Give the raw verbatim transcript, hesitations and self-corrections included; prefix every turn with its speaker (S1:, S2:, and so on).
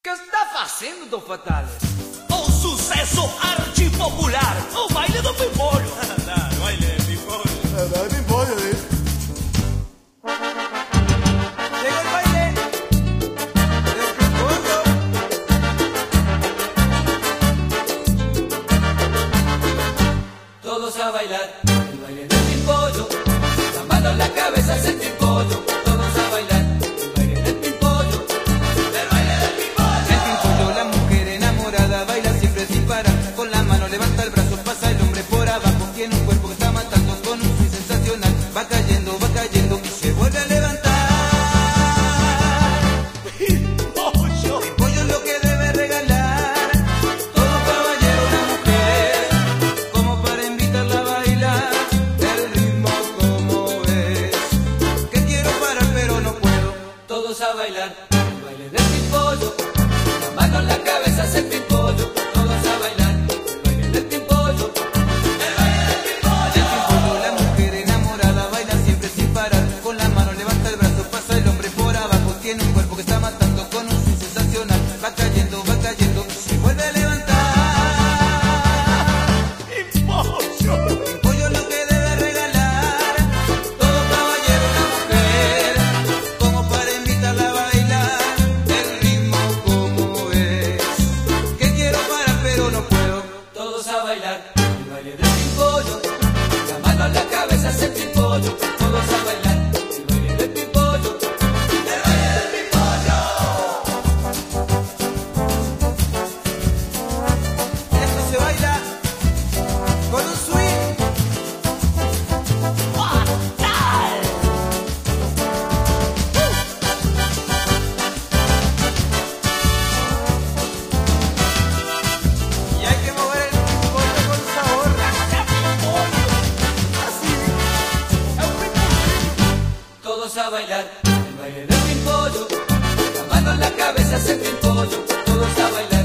S1: Que está fazendo, Dom Fatale?
S2: Um sucesso artipopular, o baile do pimpolho.
S3: Não, baile de pimpolho.
S4: Ah, de pimpolho, ¿eh?
S1: Llegó el baile del pimpollo. Todos a bailar el baile del pimpollo, la mano en la cabeza hace el pimpollo. Todos a bailar el baile del pimpollo, el baile del pimpollo. El pimpollo, la mujer enamorada, baila siempre sin parar. Con la mano levanta el brazo, pasa el hombre por abajo. Tiene un cuerpo que está matando con un swing sensacional. Va cayendo, va cayendo y se vuelve a levantar.
S2: Pimpollo.
S1: Pimpollo es lo que debe regalar todo caballero, una mujer, como para invitarla a bailar. El ritmo como es, que quiero parar pero no puedo. Todos a bailar el baile del pimpollo, la mano en la cabeza hace el pimpollo. Todos a bailar el baile del pimpollo, el baile del pimpollo. El pimpollo, la mujer enamorada, baila siempre sin parar. Con la mano levanta el brazo, pasa el hombre por abajo. Tiene un cuerpo que está matando con un swing sensacional. Va cayendo, va cayendo y se vuelve a levantar.
S2: Pimpollo.
S1: Pimpollo es lo que debe regalar todo caballero, una mujer, como para invitarla a bailar. El ritmo como es, que quiero parar pero no puedo. Todos a bailar el baile del pimpollo, la mano en la cabeza hace el pimpollo. Todos a bailar el baile del pimpollo, el baile del pimpollo. Esto se baila con un swing fatal. Y hay que mover el pimpollo con sabor. Así. Todos a bailar el baile del pimpollo, la mano en la cabeza hace el pimpollo. Todos a bailar